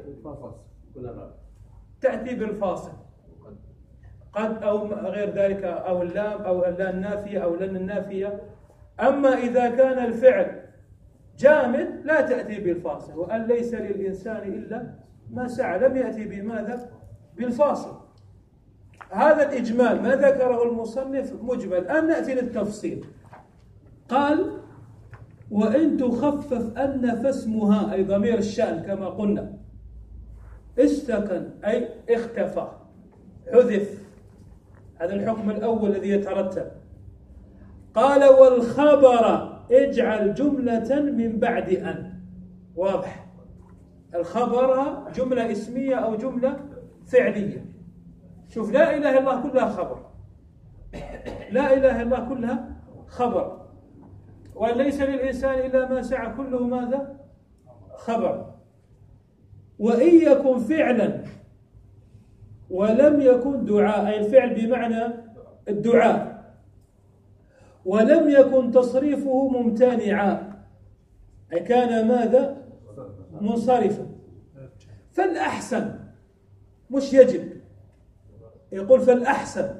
تأتي بالفاصل قد أو غير ذلك، أو اللام أو اللام النافية أو لن النافية. أما إذا كان الفعل جامد لا تأتي بالفاصل، وأن ليس للإنسان إلا ما سعى لم يأتي بماذا؟ بالفاصل. هذا الإجمال ما ذكره المصنف مجمل. الآن نأتي للتفصيل. قال وإن تخفف أن فاسمها أي ضمير الشأن كما قلنا استكن أي اختفى حذف. هذا الحكم الأول الذي يترتب. قال والخبر اجعل جملة من بعد أن. واضح، الخبر جملة اسمية أو جملة فعلية. شوف، لا إله إلا الله كلها خبر، لا إله إلا الله كلها خبر، وليس للإنسان إلا ما سعى كله ماذا؟ خبر. وإن يكن فعلا ولم يكن دعاء، أي الفعل بمعنى الدعاء، ولم يكن تصريفه ممتنعا، أي كان ماذا؟ منصرفا. فالأحسن مش يجب، يقول فالأحسن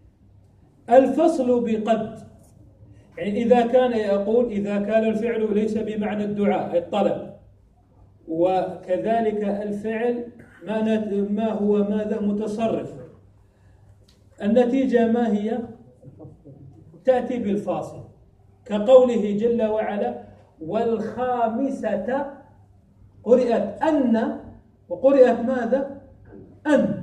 الفصل بقد. يعني إذا كان يقول إذا كان الفعل ليس بمعنى الدعاء أي الطلب، وكذلك الفعل ما هو ماذا؟ متصرف، النتيجة ما هي؟ تأتي بالفاصل، كقوله جل وعلا والخامسة قرئت أن وقرئت ماذا؟ أن.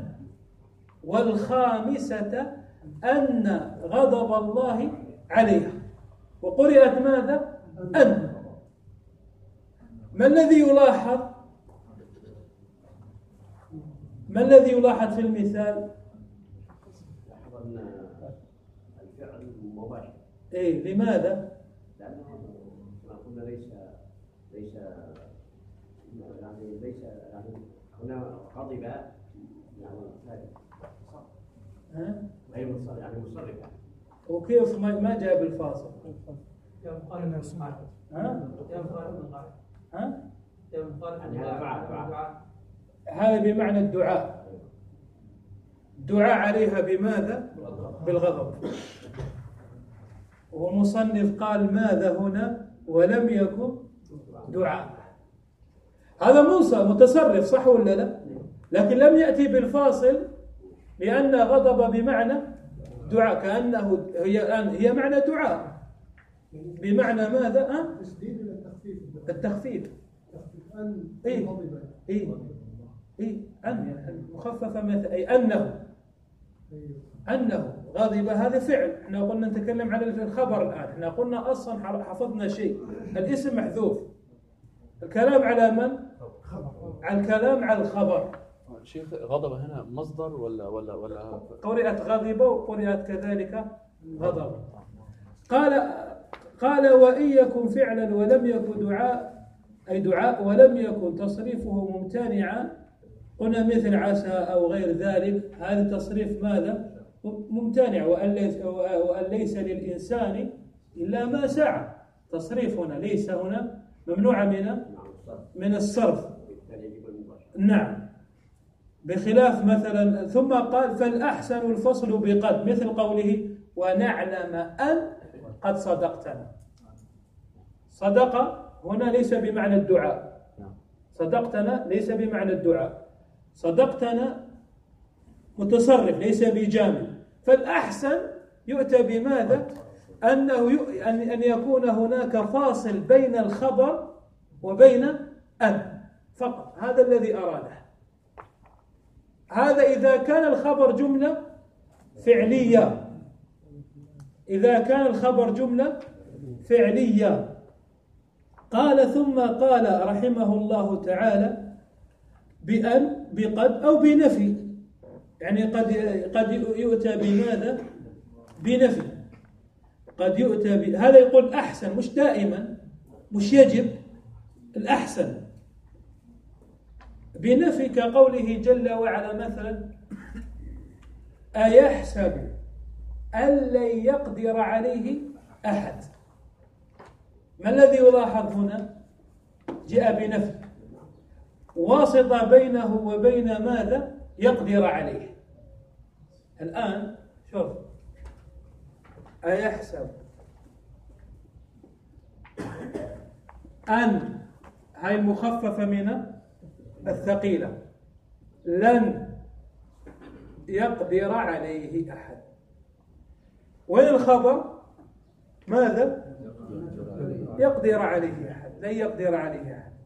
والخامسة أن غضب الله عليها، وقرئت ماذا؟ أن. ما الذي يلاحظ؟ ما الذي يلاحظ في المثال؟ لاحظ أن الفعل مباشر. إيه، لماذا؟ لأنه كما قلنا ليس ليس يعني ليس يعني هنا غضب يعني غير مصرف، يعني مصرف. وكيف ما جاء بالفاصل؟ يا مخالف القاعدة. ها؟ يا مخالف القاعدة. ها؟ يا مخالف يعني هذا دعاء. هذا بمعنى الدعاء، دعاء عليها بماذا؟ بالغضب. ومصنف قال ماذا هنا؟ ولم يكن دعاء. هذا منصب متصرف صح ولا لا؟ لكن لم يأتي بالفاصل لأن غضب بمعنى دعاء، كأنه هي الآن هي معنى دعاء، بمعنى ماذا؟ أه؟ تشديد إلى التخفيف. التخفيف. تخفيف أن إيه غضب. إيه إيه أن يعني مخففة مثل أي أنه أنه غضب، هذا فعل. احنا قلنا نتكلم على الخبر الآن، احنا قلنا أصلا حفظنا شيء، الاسم محذوف، الكلام على من؟ على الكلام على الخبر. شيخ غضب هنا مصدر ولا ولا ولا قرئت غضب وقرئت كذلك غضب. قال قال وإن يكن فعلا ولم يكن دعاء، أي دعاء ولم يكن تصريفه ممتنعا، قلنا مثل عسى أو غير ذلك، هذا تصريف ماذا؟ ممتنع. وأن ليس, وأن ليس للإنسان إلا ما سعى، تصريف هنا ليس هنا ممنوع من من الصرف. نعم، بخلاف مثلا ثم قال فالأحسن الفصل بقد، مثل قوله ونعلم أن قد صدقتنا. صدق هنا ليس بمعنى الدعاء، صدقتنا ليس بمعنى الدعاء، صدقتنا متصرف ليس بجامد. فالأحسن يؤتى بماذا؟ أنه أن يكون هناك فاصل بين الخبر وبين أن فقط، هذا الذي أراده. هذا إذا كان الخبر جملة فعلية، إذا كان الخبر جملة فعلية. قال ثم قال رحمه الله تعالى بأن بقد أو بنفي، يعني قد قد يؤتى بماذا؟ بنفي. قد يؤتى ب... هذا يقول أحسن، مش دائما، مش يجب، الأحسن بنفي، كقوله جل وعلا مثلا أيحسب أن لن يقدر عليه أحد. ما الذي يلاحظ هنا؟ جاء بنفي، واسطة بينه وبين ماذا؟ يقدر عليه. الآن شوف، أيحسب أن، هاي المخففة من الثقيلة، لن يقدر عليه أحد. وين الخبر؟ ماذا؟ يقدر عليه أحد، لن يقدر عليه أحد.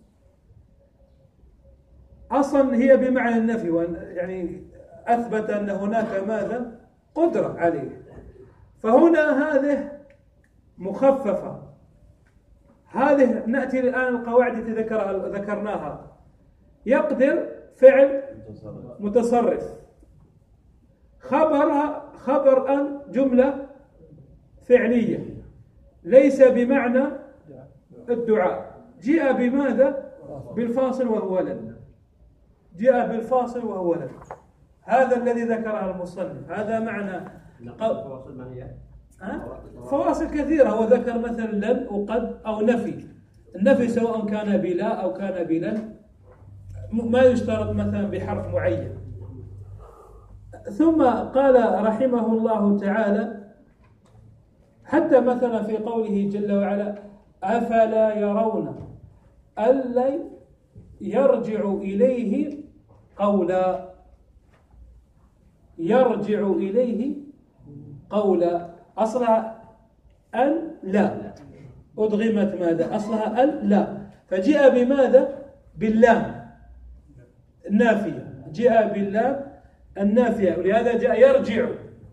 أصلا هي بمعنى النفي، يعني أثبت أن هناك ماذا؟ قدرة عليه. فهنا هذه مخففة. هذه نأتي الآن القواعد التي ذكر ذكرناها. يقدر فعل متصرف، خبرها خبر أن جملة فعلية، ليس بمعنى الدعاء. جاء بماذا؟ بالفاصل وهو لن. جاء بالفاصل وهو لن. هذا الذي ذكره المصنف، هذا معنى فواصل. ما هي؟ فواصل كثيرة. هو ذكر مثلا لن وقد أو نفي. النفي سواء كان بلا أو كان بلن، ما يشترط مثلا بحرف معين. ثم قال رحمه الله تعالى حتى مثلا في قوله جل وعلا أفلا يرون ألا يرجع إليه قولا، يرجع إليه قولا، أصلها أن لا، أدغمت ماذا؟ أصلها أن لا، فجاء بماذا؟ باللام النافية، جاء باللام النافية، ولهذا جاء يرجع.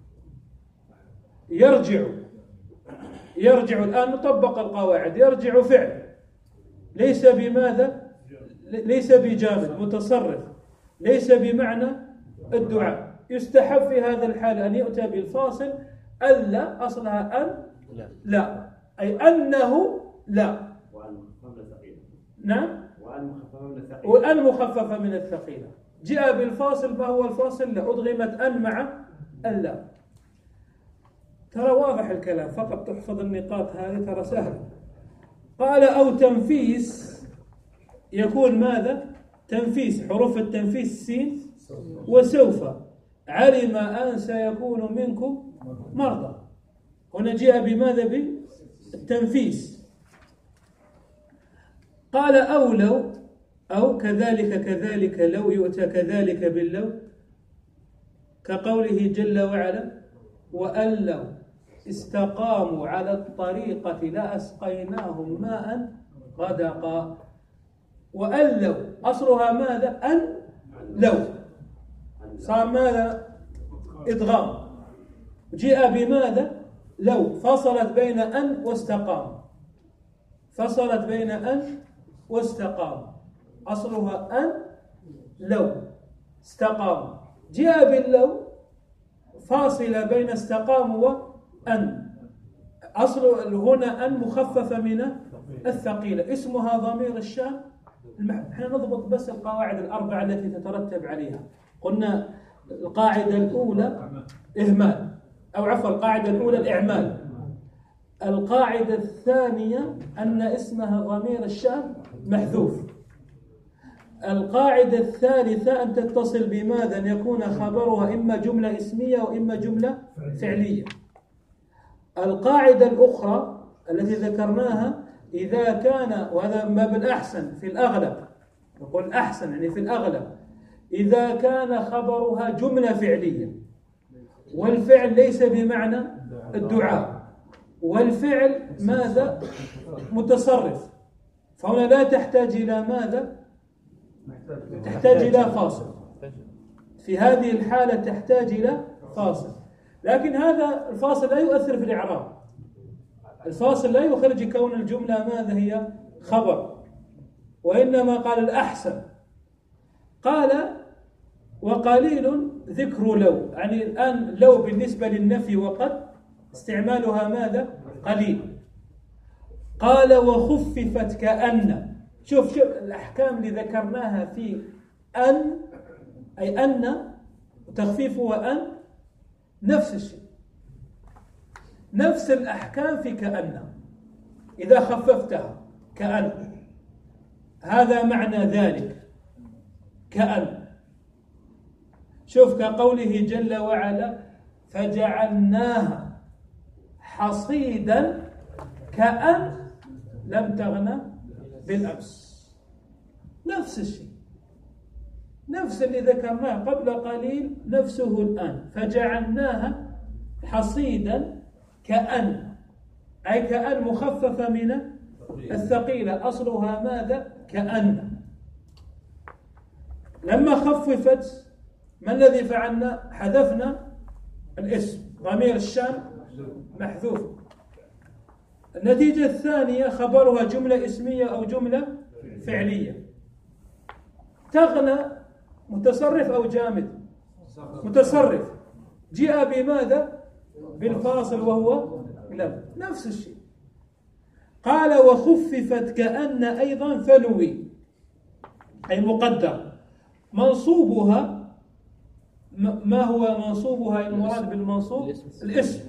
يرجع يرجع الآن نطبق القواعد. يرجع فعل ليس بماذا؟ ليس بجامد متصرف، ليس بمعنى الدعاء. يستحب في هذا الحال أن يؤتى بالفاصل ألا، أصلها أن لا، أي أنه لا. نعم، وأن مخففة من الثقيلة. جاء بالفاصل، ما هو الفاصل؟ لا، أدغمت أن مع ألا. ترى واضح الكلام، فقط تحفظ النقاط هذه، ترى سهل. قال أو تنفيس، يكون ماذا؟ تنفيس، حروف التنفيس سين وسوف. علم أن سيكون منكم مرضى، هنا جاء بماذا؟ بالتنفيس. قال أو لو، أو كذلك كذلك لو، يؤتى كذلك باللو، كقوله جل وعلا وأن لو استقاموا على الطريقة لأسقيناهم ماء غدقا. وأن لو أصلها ماذا؟ أن لو صار ماذا؟ إدغام. جاء بماذا؟ لو فصلت بين أن واستقام، فصلت بين أن واستقام، أصلها أن لو استقام. جاء باللو فاصلة بين استقام وأن، أصل هنا أن مخففة من الثقيلة، اسمها ضمير الشأن. احنا نضبط بس القواعد الأربعة التي تترتب عليها. قلنا القاعدة الأولى إهمال، أو عفوا القاعدة الأولى الإعمال. القاعدة الثانية أن اسمها ضمير الشأن محذوف. القاعدة الثالثة أن تتصل بماذا؟ أن يكون خبرها إما جملة اسمية وإما جملة فعلية. القاعدة الأخرى التي ذكرناها إذا كان، وهذا ما بالأحسن في الأغلب، نقول أحسن يعني في الأغلب، إذا كان خبرها جملة فعلية والفعل ليس بمعنى الدعاء، والفعل ماذا؟ متصرف، فهنا لا تحتاج إلى ماذا؟ تحتاج إلى فاصل. في هذه الحالة تحتاج إلى فاصل، لكن هذا الفاصل لا يؤثر في الإعراب. الفاصل لا يخرج كون الجملة ماذا هي؟ خبر. وإنما قال الأحسن، قال وقليل ذكر لو، يعني الآن لو بالنسبة للنفي وقد استعمالها ماذا؟ قليل. قال وخففت كأن. شوف شوف الأحكام اللي ذكرناها في أن، أي أن وتخفيفها أن، نفس الشيء، نفس الأحكام في كأن. إذا خففتها كأن، هذا معنى ذلك كأن. شوف كقوله جل وعلا فجعلناها حصيدا كأن لم تغنى بالأمس. نفس الشيء، نفس اللي ذكرناه قبل قليل نفسه الآن. فجعلناها حصيدا كأن، أي كأن مخففة من الثقيلة، أصلها ماذا؟ كأن. لما خففت ما الذي فعلنا؟ حذفنا الاسم، ضمير الشأن محذوف. النتيجة الثانية خبرها جملة اسمية أو جملة فعلية. تغنى متصرف أو جامد؟ متصرف. جاء بماذا؟ بالفاصل وهو لم. نفس الشيء. قال وخففت كأن أيضا فنوي، أي مقدر. منصوبها ما هو منصوبها؟ المراد بالمنصوب الاسم،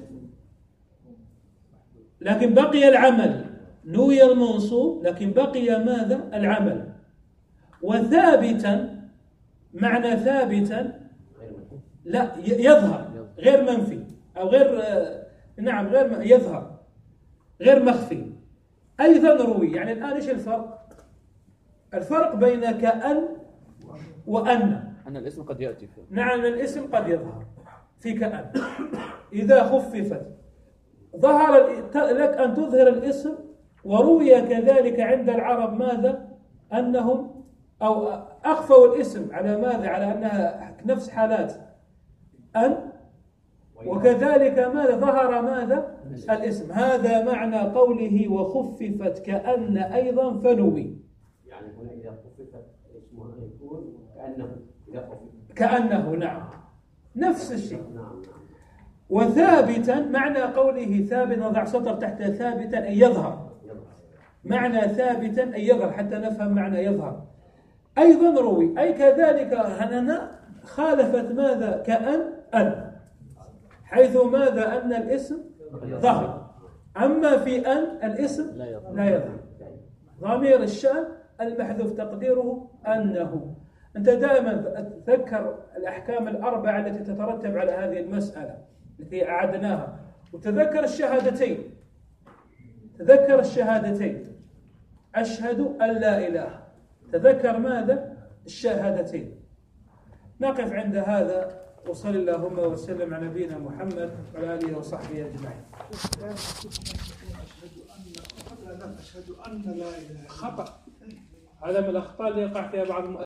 لكن بقي العمل. نوي المنصوب لكن بقي ماذا؟ العمل. وثابتا، معنى ثابتا لا يظهر، غير منفي أو غير، نعم غير يظهر، غير مخفي. أيضا روي. يعني الآن إيش الفرق؟ الفرق بين كأن وأن أن الاسم قد يأتي فيه. نعم الاسم قد يظهر في كأن. إذا خففت ظهر لك أن تظهر الاسم. وروي كذلك عند العرب ماذا؟ أنهم أو أخفوا الاسم على ماذا؟ على أنها نفس حالات أن، وكذلك ماذا؟ ظهر ماذا؟ الاسم. هذا معنى قوله وخففت كأن أيضا فنوي. يعني هنا إذا خففت اسمها يكون كأنه إذا خففت كأنه، نعم نفس الشيء. نعم. وثابتا، معنى قوله ثابت نضع سطر تحت ثابتا أي يظهر. معنى ثابتا أي يظهر، حتى نفهم معنى يظهر. أيضا روي، أي كذلك هنا خالفت ماذا؟ كأن أن، حيث ماذا؟ أن الاسم ظهر، أما في أن الاسم لا يظهر. ضمير الشأن المحذوف تقديره أنه. أنت دائما تذكر الأحكام الأربعة التي تترتب على هذه المسألة التي أعدناها، وتذكر الشهادتين. تذكر الشهادتين، أشهد أن لا إله. تذكر ماذا؟ الشهادتين. نقف عند هذا وصل اللهم وسلم على نبينا محمد وعلى آله وصحبه أجمعين. أشهد أن لا إله إلا الله. خطأ، هذا من الأخطاء اللي يقع فيها بعض